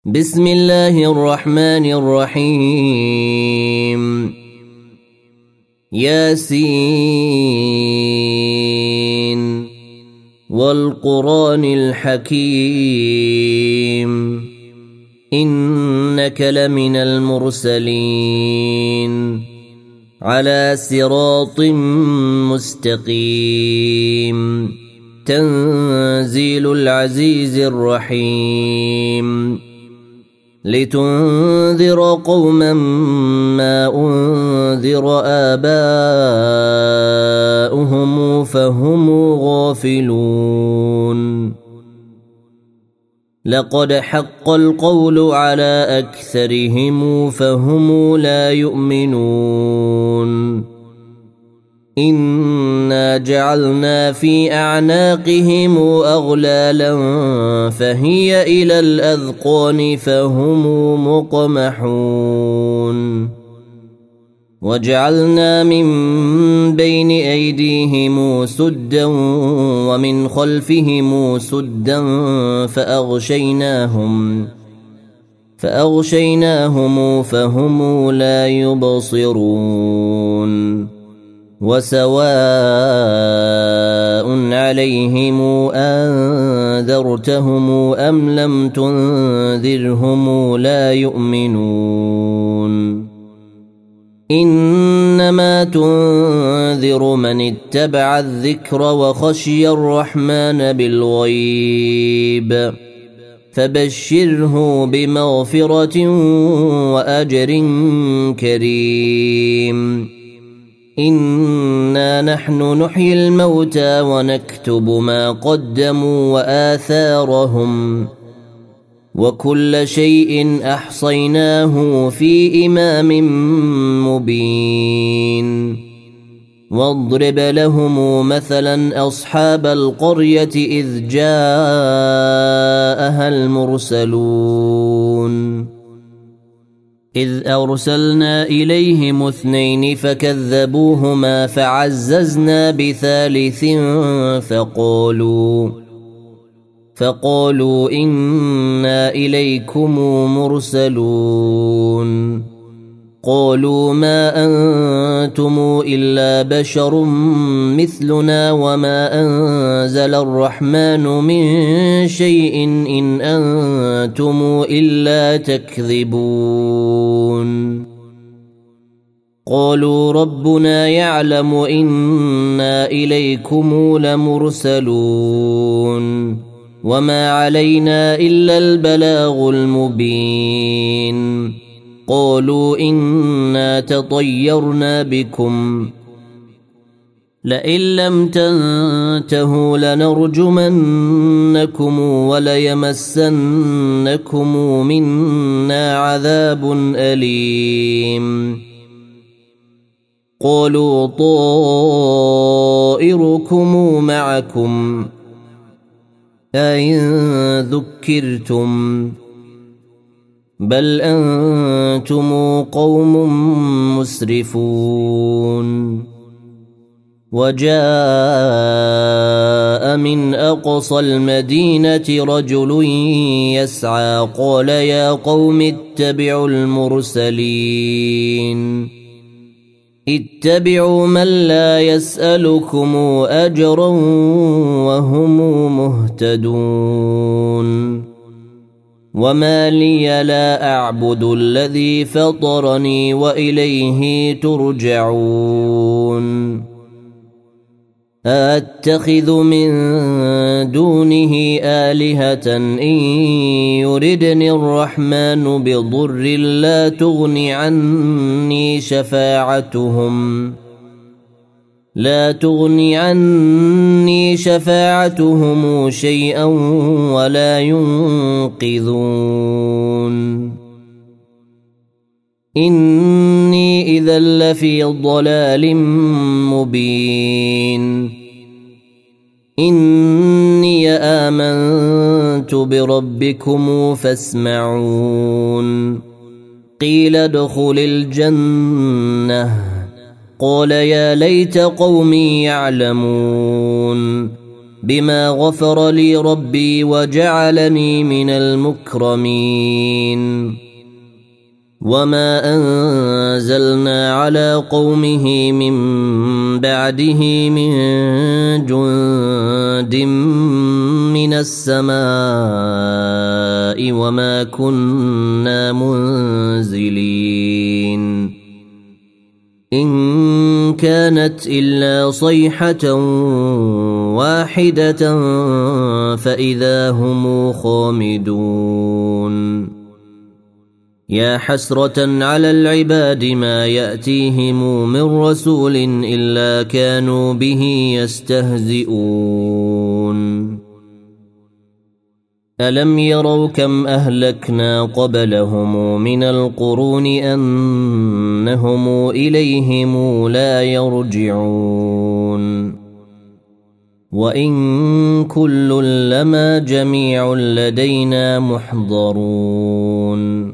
بسم الله الرحمن الرحيم ياسين والقرآن الحكيم إنك لمن المرسلين على صراط مستقيم تنزيل العزيز الرحيم لتنذر قوما ما أنذر آباؤهم فهم غافلون لقد حق القول على أكثرهم فهم لا يؤمنون إنا جعلنا في أعناقهم أغلالا فهي إلى الأذقان فهم مقمحون وجعلنا من بين أيديهم سدا ومن خلفهم سدا فأغشيناهم فهم لا يبصرون وسواء عليهم أنذرتهم أم لم تنذرهم لا يؤمنون إنما تنذر من اتبع الذكر وخشي الرحمن بالغيب فبشره بمغفرة وأجر كريم إنا نحن نحيي الموتى ونكتب ما قدموا وآثارهم وكل شيء أحصيناه في إمام مبين واضرب لهم مثلا أصحاب القرية إذ جاءها المرسلون إذ أرسلنا إليهم 2 فكذبوهما فعززنا بثالث فقالوا إنا إليكم مرسلون قالوا ما أنتم إلا بشر مثلنا وما أنزل الرحمن من شيء إن أنتم إلا تكذبون قالوا ربنا يعلم إنا إليكم لمرسلون وما علينا إلا البلاغ المبين قالوا إنا تطيرنا بكم لئن لم تنتهوا لنرجمنكم وليمسنكم منا عذاب أليم قالوا طائركم معكم أئن ذكرتم بل أنتم قوم مسرفون وجاء من أقصى المدينة رجل يسعى قال يا قوم اتبعوا المرسلين اتبعوا من لا يسألكم أجرا وهم مهتدون وما لي لا أعبد الذي فطرني وإليه ترجعون أتخذ من دونه آلهة إن يردني الرحمن بضر لا تغني عني شفاعتهم شيئا ولا ينقذون إني إذا لفي ضلال مبين إني آمنت بربكم فاسمعون قيل ادخل الجنة قال يا ليت قومي يعلمون بما غفر لي ربي وجعلني من المكرمين وما أنزلنا على قومه من بعده من جند من السماء وما كنا منزلين إن كانت إلا صيحة واحدة فإذا هم خامدون يا حسرة على العباد ما يأتيهم من رسول إلا كانوا به يستهزئون ألم يروا كم أهلكنا قبلهم من القرون أنهم إليهم لا يرجعون وإن كل لما جميع لدينا محضرون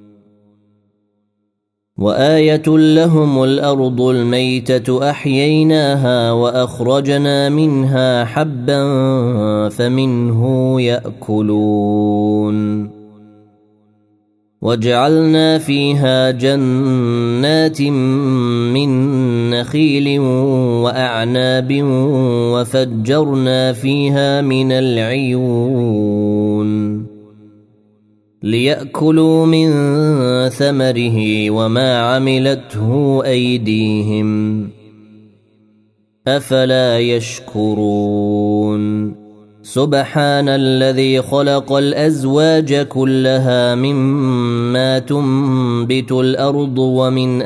وآية لهم الأرض الميتة أحييناها وأخرجنا منها حبا فمنه يأكلون وجعلنا فيها جنات من نخيل وأعناب وفجرنا فيها من العيون ليأكلوا من ثمره وما عملته أيديهم أفلا يشكرون سبحان الذي خلق الأزواج كلها مما تنبت الأرض ومن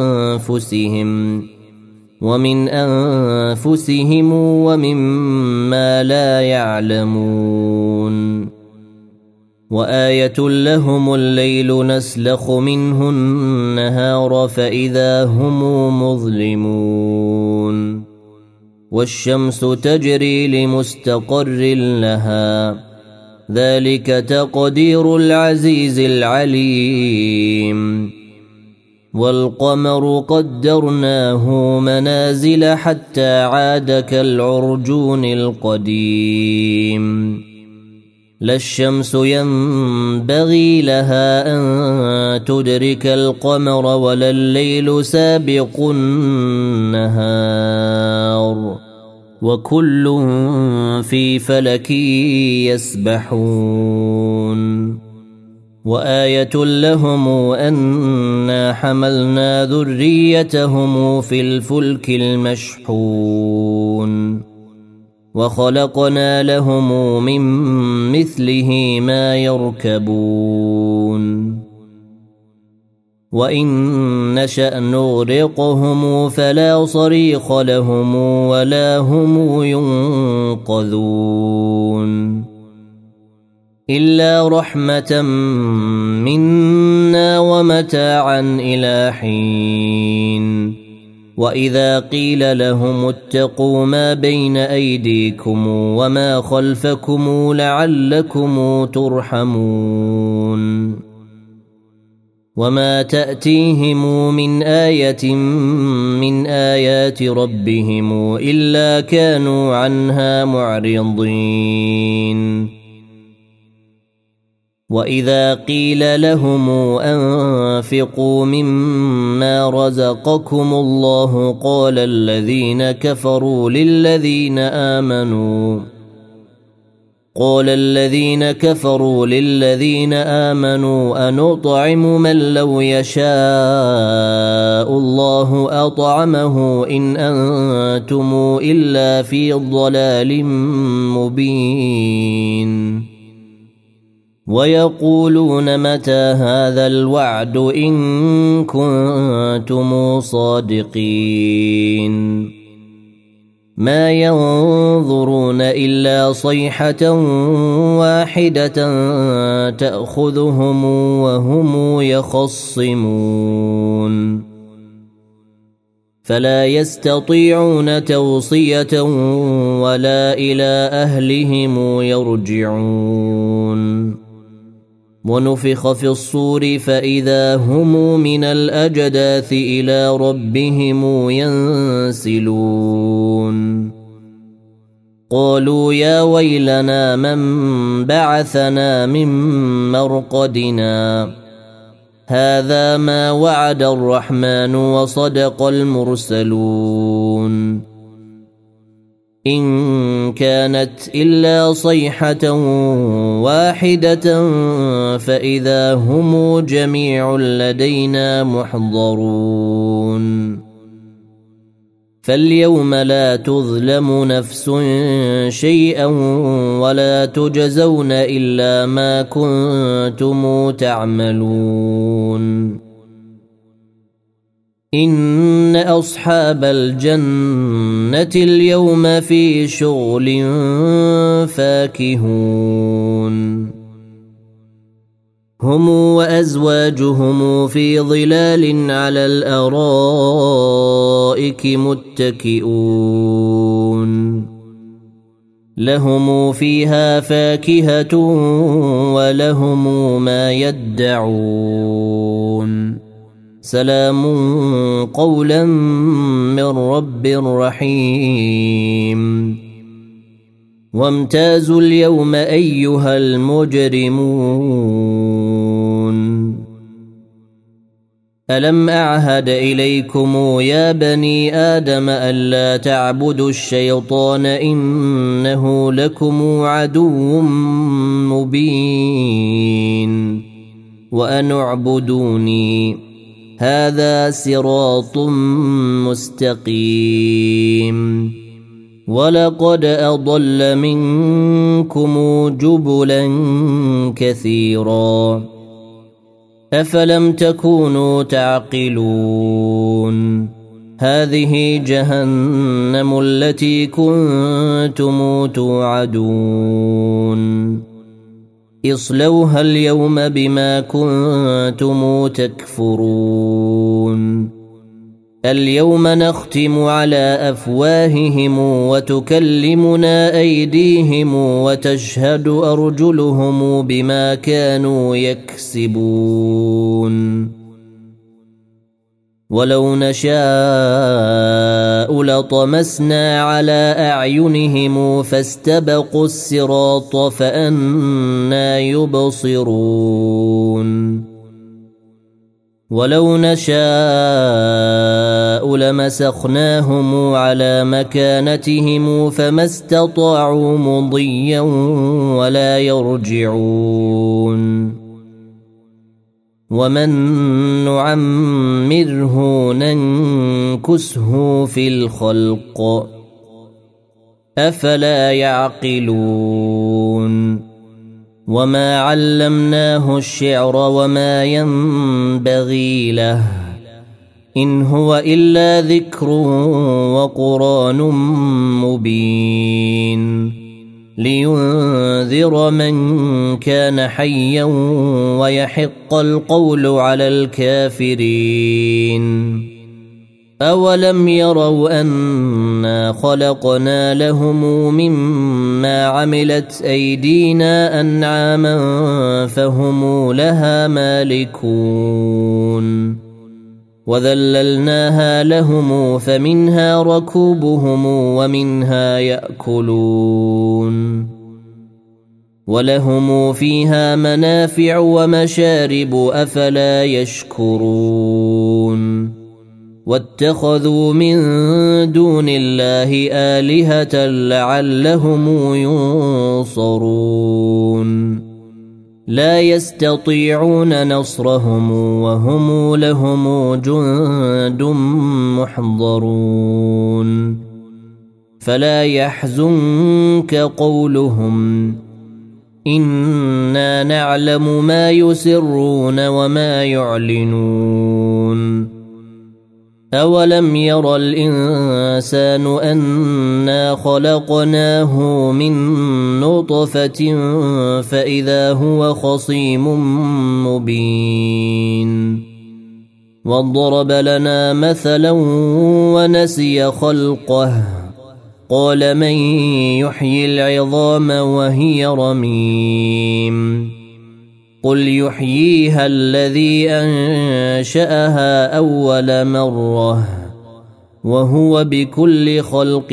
أنفسهم ومما لا يعلمون وآية لهم الليل نسلخ منه النهار فإذا هم مظلمون والشمس تجري لمستقر لها ذلك تقدير العزيز العليم والقمر قدرناه منازل حتى عاد كالعرجون القديم لا الشمس ينبغي لها أن تدرك القمر ولا الليل سابق النهار وكل في فلك يسبحون وآية لهم أنا حملنا ذريتهم في الفلك المشحون وخلقنا لهم من مثله ما يركبون وإن نشأ نغرقهم فلا صريخ لهم ولا هم ينقذون إلا رحمة منا ومتاعا إلى حين وإذا قيل لهم اتقوا ما بين أيديكم وما خلفكم لعلكم ترحمون وما تأتيهم من آية من آيات ربهم إلا كانوا عنها معرضين وإذا قيل لهم أنفقوا مما رزقكم الله قال الذين كفروا للذين آمنوا أنطعم من لو يشاء الله أطعمه إن أنتم إلا في ضلال مبين ويقولون متى هذا الوعد إن كنتم صادقين ما ينظرون إلا صيحة واحدة تأخذهم وهم يخصمون فلا يستطيعون توصية ولا إلى أهلهم يرجعون ونفخ في الصور فإذا هم من الأجداث إلى ربهم ينسلون قالوا يا ويلنا من بعثنا من مرقدنا هذا ما وعد الرحمن وصدق المرسلون إن كانت إلا صيحة واحدة فإذا هم جميع لدينا محضرون فاليوم لا تظلم نفس شيئا ولا تجزون إلا ما كنتم تعملون إن أصحاب الجنة اليوم في شغل فاكهون هم وأزواجهم في ظلال على الأرائك متكئون لهم فيها فاكهة ولهم ما يدعون سلام قولا من رب رحيم وامتازوا اليوم أيها المجرمون ألم أعهد إليكم يا بني آدم ألا تعبدوا الشيطان إنه لكم عدو مبين وأن اعبدوني هذا صراط مستقيم ولقد أضل منكم جبلا كثيرا أفلم تكونوا تعقلون هذه جهنم التي كنتم توعدون اصلوها اليوم بما كنتم تكفرون اليوم نختم على أفواههم وتكلمنا أيديهم وتشهد أرجلهم بما كانوا يكسبون ولو نشاء لطمسنا على أعينهم فاستبقوا الصراط فأنى يبصرون ولو نشاء لمسخناهم على مكانتهم فما استطاعوا مضيا ولا يرجعون ومن نعمره ننكسه في الخلق أفلا يعقلون وما علمناه الشعر وما ينبغي له إن هو إلا ذكر وقرآن مبين لينذر من كان حيا ويحق القول على الكافرين أولم يروا أنا خلقنا لهم مما عملت أيدينا أنعاما فهم لها مالكون وذللناها لهم فمنها ركوبهم ومنها يأكلون ولهم فيها منافع ومشارب أفلا يشكرون واتخذوا من دون الله آلهة لعلهم ينصرون لا يستطيعون نصرهم وهم لهم جند محضرون فلا يحزنك قولهم إنا نعلم ما يسرون وما يعلنون أولم ير الإنسان أنا خلقناه من نطفة فإذا هو خصيم مبين وضرب لنا مثلا ونسي خلقه قال من يحيي العظام وهي رميم قل يحييها الذي أنشأها أول مرة وهو بكل خلق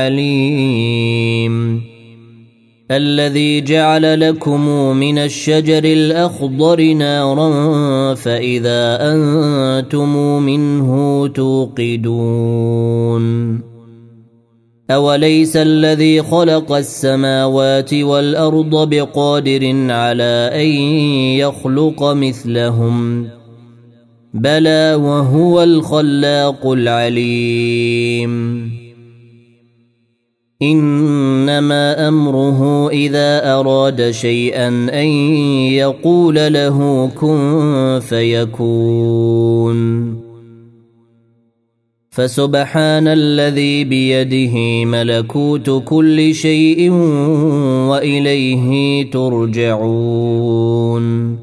عليم الذي جعل لكم من الشجر الأخضر نارا فإذا أنتم منه توقدون أوليس الذي خلق السماوات والأرض بقادر على أن يخلق مثلهم بلى وهو الخلاق العليم إنما أمره إذا أراد شيئا أن يقول له كن فيكون فسبحان الذي بيده ملكوت كل شيء وإليه ترجعون